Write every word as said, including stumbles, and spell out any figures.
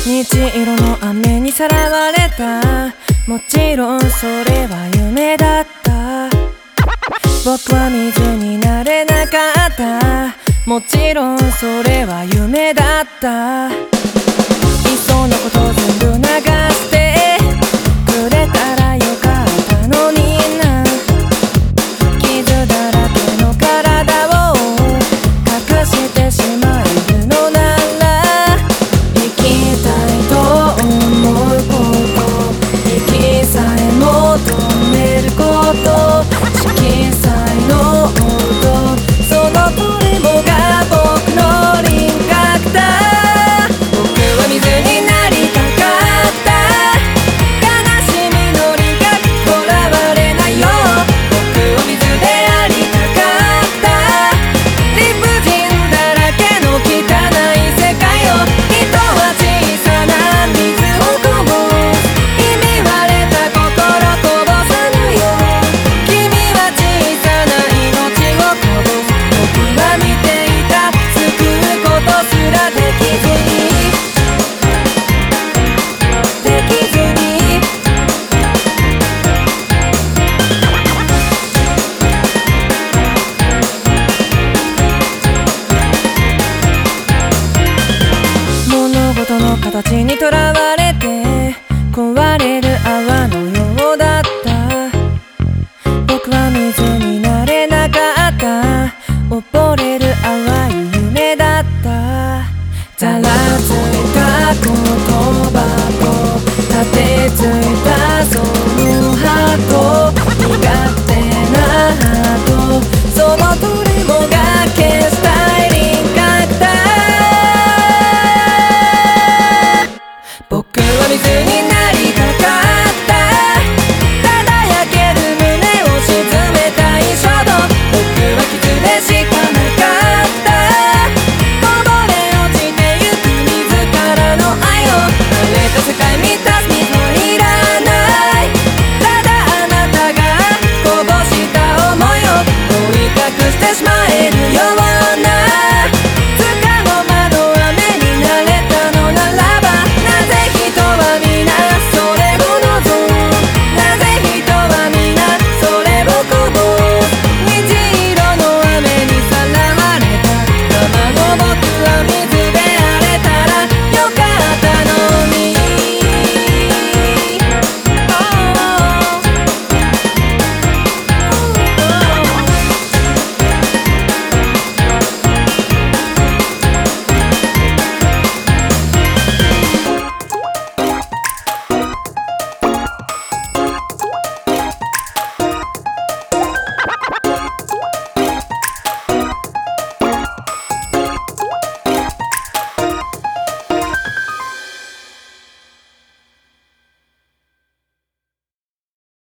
虹色の雨にさらわれた。もちろんそれは夢だった。僕は水になれなかった。もちろんそれは夢だった。いっそのこと全部流してくれたらよかったのにな。傷だらけの体を隠してしまえるのなら、生きたいと思うこと、息さえ求めること、色彩の音、そのどれもが僕の輪郭だ。僕は水になりたかった。悲しみの輪郭とらわれないよ。僕は水でありたかった。理不尽だらけの汚い世界を、人は小さな水をこぼす。意味割れた心こぼさぬよ。君は小さな命をこぼす。僕は見ていた。救うことすらできずにできずに物事の形にとら